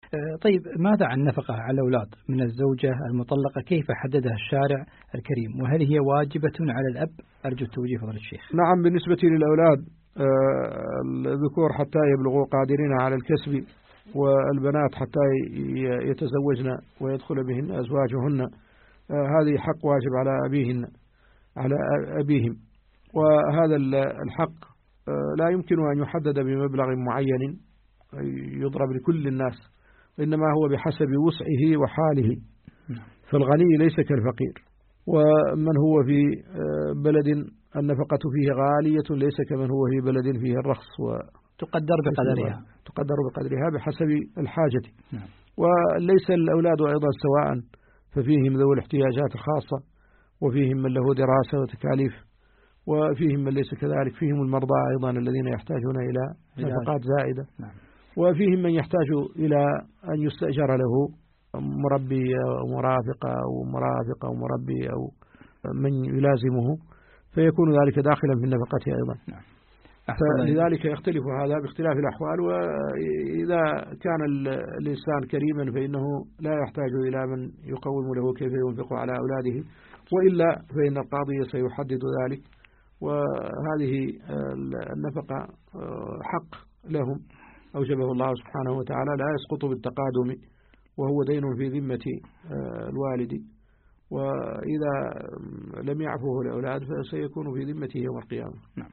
طيب ماذا عن النفقة على الأولاد من الزوجة المطلقة؟ كيف حددها الشارع الكريم؟ وهل هي واجبة على الأب؟ أرجو التوجيه فضل الشيخ. نعم، بالنسبة للأولاد الذكور حتى يبلغوا قادرين على الكسب، والبنات حتى يتزوجن ويدخل بهن أزواجهن، هذه حق واجب على أبيهم. وهذا الحق لا يمكن أن يحدد بمبلغ معين يضرب لكل الناس، إنما هو بحسب وسعه وحاله. فالغني ليس كالفقير، ومن هو في بلد النفقة فيه غالية ليس كمن هو في بلد فيه الرخص، تقدر بقدرها بحسب الحاجة. وليس الأولاد أيضا سواء، ففيهم ذوي الاحتياجات الخاصة، وفيهم من له دراسة وتكاليف، وفيهم من ليس كذلك، فيهم المرضى أيضا الذين يحتاجون إلى نفقات زائدة، وفيهم من يحتاج إلى أن يستأجر له مربي أو مرافقة أو مربي أو من يلازمه، فيكون ذلك داخلا في النفقة أيضا. فلذلك يختلف هذا باختلاف الأحوال. وإذا كان الإنسان كريما فإنه لا يحتاج إلى من يقوم له كيف ينفق على أولاده، وإلا فإن القاضي سيحدد ذلك. وهذه النفقة حق لهم أوجبه الله سبحانه وتعالى، لا يسقط بالتقادم، وهو دين في ذمة الوالد، وإذا لم يعفوه الأولاد فسيكون في ذمته يوم القيامة.